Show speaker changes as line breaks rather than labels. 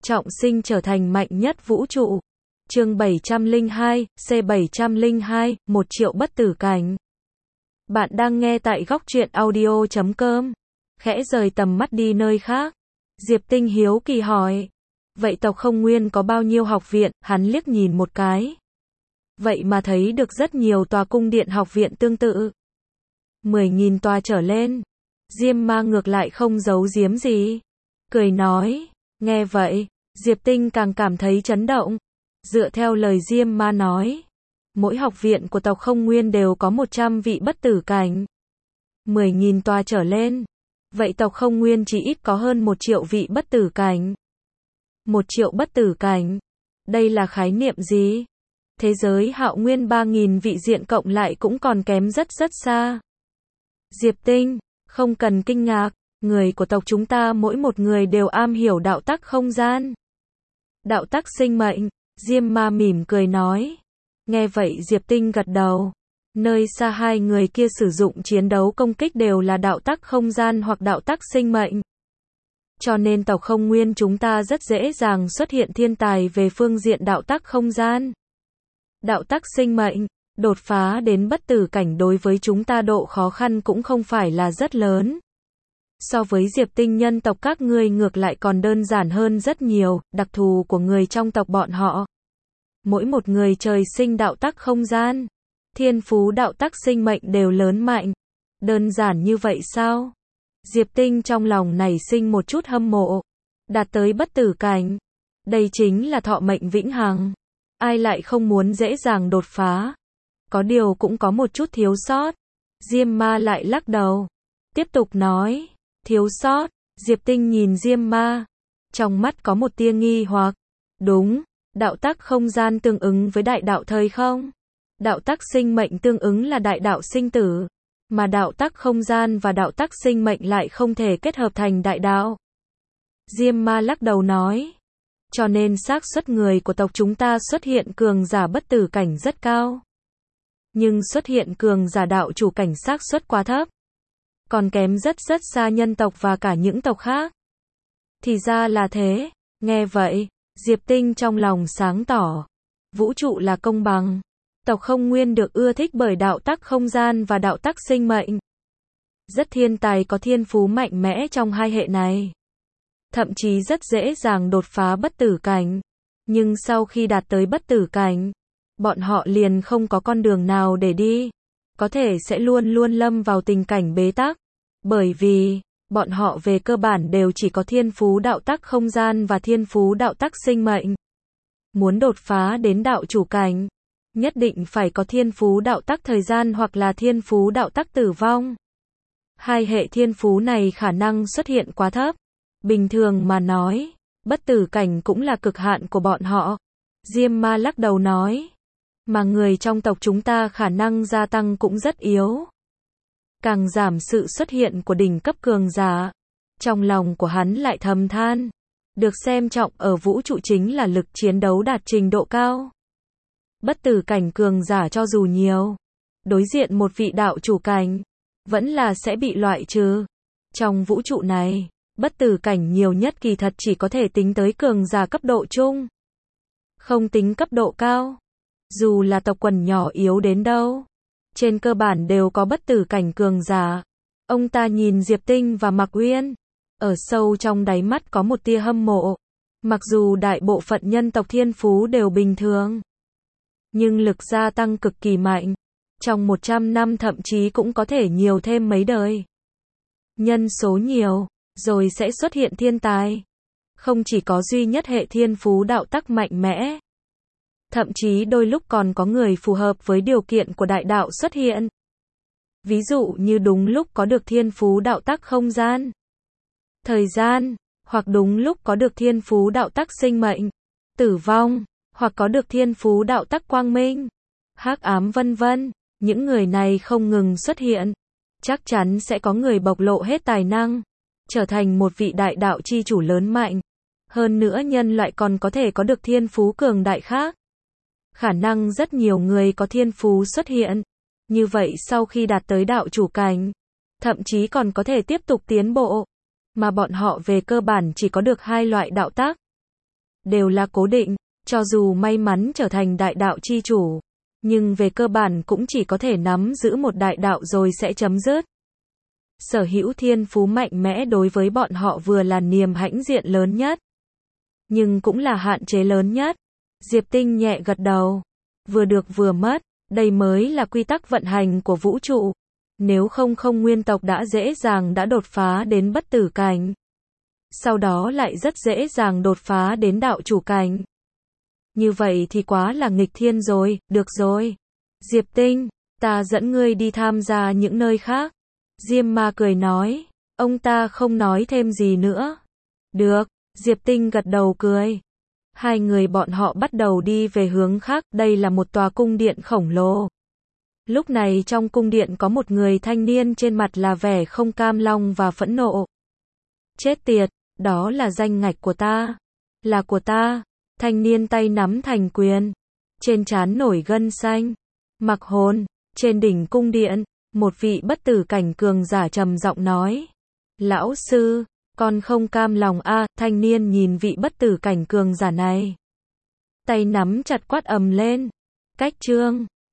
trọng sinh trở thành mạnh nhất vũ trụ. Chương 702, C702, 1 triệu bất tử cảnh. Bạn đang nghe tại góc truyện audio.com. Khẽ rời tầm mắt đi nơi khác. Diệp Tinh hiếu kỳ hỏi. Vậy tộc Không Nguyên có bao nhiêu học viện? Hắn liếc nhìn một cái. Vậy mà thấy được rất nhiều tòa cung điện học viện tương tự. 10.000 tòa trở lên. Diêm Ma ngược lại không giấu giếm gì. Cười nói. Nghe vậy, Diệp Tinh càng cảm thấy chấn động. Dựa theo lời Diêm Ma nói, mỗi học viện của tộc Không Nguyên đều có 100 vị bất tử cảnh. 10.000 tòa trở lên. Vậy tộc Không Nguyên chỉ ít có hơn 1 triệu vị bất tử cảnh. 1 triệu bất tử cảnh. Đây là khái niệm gì? Thế giới Hạo Nguyên 3.000 vị diện cộng lại cũng còn kém rất xa. Diệp Tinh, không cần kinh ngạc, người của tộc chúng ta mỗi một người đều am hiểu đạo tắc không gian. Đạo tắc sinh mệnh, Diêm Ma mỉm cười nói. Nghe vậy Diệp Tinh gật đầu. Nơi xa hai người kia sử dụng chiến đấu công kích đều là đạo tắc không gian hoặc đạo tắc sinh mệnh. Cho nên tộc Không Nguyên chúng ta rất dễ dàng xuất hiện thiên tài về phương diện đạo tắc không gian. Đạo tắc sinh mệnh, đột phá đến bất tử cảnh đối với chúng ta độ khó khăn cũng không phải là rất lớn. So với Diệp Tinh nhân tộc các ngươi ngược lại còn đơn giản hơn rất nhiều, đặc thù của người trong tộc bọn họ. Mỗi một người trời sinh đạo tắc không gian, thiên phú đạo tắc sinh mệnh đều lớn mạnh. Đơn giản như vậy sao? Diệp Tinh trong lòng nảy sinh một chút hâm mộ. Đạt tới bất tử cảnh. Đây chính là thọ mệnh vĩnh hằng. Ai lại không muốn dễ dàng đột phá? Có điều cũng có một chút thiếu sót. Diêm Ma lại lắc đầu. Tiếp tục nói. Thiếu sót. Diệp Tinh nhìn Diêm Ma. Trong mắt có một tia nghi hoặc. Đúng. Đạo tắc không gian tương ứng với đại đạo thời không? Đạo tắc sinh mệnh tương ứng là đại đạo sinh tử. Mà đạo tắc không gian và đạo tắc sinh mệnh lại không thể kết hợp thành đại đạo. Diêm Ma lắc đầu nói. Cho nên xác suất người của tộc chúng ta xuất hiện cường giả bất tử cảnh rất cao. Nhưng xuất hiện cường giả đạo chủ cảnh xác suất quá thấp. Còn kém rất xa nhân tộc và cả những tộc khác. Thì ra là thế. Nghe vậy, Diệp Tinh trong lòng sáng tỏ. Vũ trụ là công bằng. Tộc Không Nguyên được ưa thích bởi đạo tắc không gian và đạo tắc sinh mệnh. Rất thiên tài có thiên phú mạnh mẽ trong hai hệ này. Thậm chí rất dễ dàng đột phá bất tử cảnh. Nhưng sau khi đạt tới bất tử cảnh, bọn họ liền không có con đường nào để đi. Có thể sẽ luôn lâm vào tình cảnh bế tắc. Bởi vì, bọn họ về cơ bản đều chỉ có thiên phú đạo tắc không gian và thiên phú đạo tắc sinh mệnh. Muốn đột phá đến đạo chủ cảnh, nhất định phải có thiên phú đạo tắc thời gian hoặc là thiên phú đạo tắc tử vong. Hai hệ thiên phú này khả năng xuất hiện quá thấp. Bình thường mà nói, bất tử cảnh cũng là cực hạn của bọn họ. Diêm Ma lắc đầu nói. Mà người trong tộc chúng ta khả năng gia tăng cũng rất yếu. Càng giảm sự xuất hiện của đỉnh cấp cường giả. Trong lòng của hắn lại thầm than. Được xem trọng ở vũ trụ chính là lực chiến đấu đạt trình độ cao. Bất tử cảnh cường giả cho dù nhiều, đối diện một vị đạo chủ cảnh, vẫn là sẽ bị loại trừ. Trong vũ trụ này, bất tử cảnh nhiều nhất kỳ thật chỉ có thể tính tới cường giả cấp độ trung. Không tính cấp độ cao. Dù là tộc quần nhỏ yếu đến đâu, trên cơ bản đều có bất tử cảnh cường giả. Ông ta nhìn Diệp Tinh và Mạc Uyên, ở sâu trong đáy mắt có một tia hâm mộ. Mặc dù đại bộ phận nhân tộc thiên phú đều bình thường, nhưng lực gia tăng cực kỳ mạnh. Trong 100 năm thậm chí cũng có thể nhiều thêm mấy đời. Nhân số nhiều, rồi sẽ xuất hiện thiên tài. Không chỉ có duy nhất hệ thiên phú đạo tắc mạnh mẽ. Thậm chí đôi lúc còn có người phù hợp với điều kiện của đại đạo xuất hiện. Ví dụ như đúng lúc có được thiên phú đạo tắc không gian, thời gian, hoặc đúng lúc có được thiên phú đạo tắc sinh mệnh, tử vong, hoặc có được thiên phú đạo tắc quang minh, hắc ám vân vân. Những người này không ngừng xuất hiện. Chắc chắn sẽ có người bộc lộ hết tài năng, trở thành một vị đại đạo chi chủ lớn mạnh. Hơn nữa nhân loại còn có thể có được thiên phú cường đại khác. Khả năng rất nhiều người có thiên phú xuất hiện. Như vậy sau khi đạt tới đạo chủ cảnh, thậm chí còn có thể tiếp tục tiến bộ. Mà bọn họ về cơ bản chỉ có được hai loại đạo tác. đều là cố định, cho dù may mắn trở thành đại đạo chi chủ, nhưng về cơ bản cũng chỉ có thể nắm giữ một đại đạo rồi sẽ chấm dứt. Sở hữu thiên phú mạnh mẽ đối với bọn họ vừa là niềm hãnh diện lớn nhất, nhưng cũng là hạn chế lớn nhất. Diệp Tinh nhẹ gật đầu. Vừa được vừa mất, đây mới là quy tắc vận hành của vũ trụ. Nếu không không nguyên tộc đã dễ dàng đã đột phá đến bất tử cảnh. Sau đó lại rất dễ dàng đột phá đến đạo chủ cảnh. Như vậy thì quá là nghịch thiên rồi, được rồi. Diệp Tinh, ta dẫn ngươi đi tham gia những nơi khác. Diêm Ma cười nói, ông ta không nói thêm gì nữa. Được, Diệp Tinh gật đầu cười. Hai người bọn họ bắt đầu đi về hướng khác, đây là một tòa cung điện khổng lồ. Lúc này trong cung điện có một người thanh niên trên mặt là vẻ không cam lòng và phẫn nộ. Chết tiệt, đó là danh ngạch của ta. Là của ta. Thanh niên tay nắm thành quyền. Trên trán nổi gân xanh. Mặc hồn, trên đỉnh cung điện, một vị bất tử cảnh cường giả trầm giọng nói. Lão sư, con không cam lòng a. Thanh niên nhìn vị bất tử cảnh cường giả này. Tay nắm chặt quát ầm lên. Cách trương.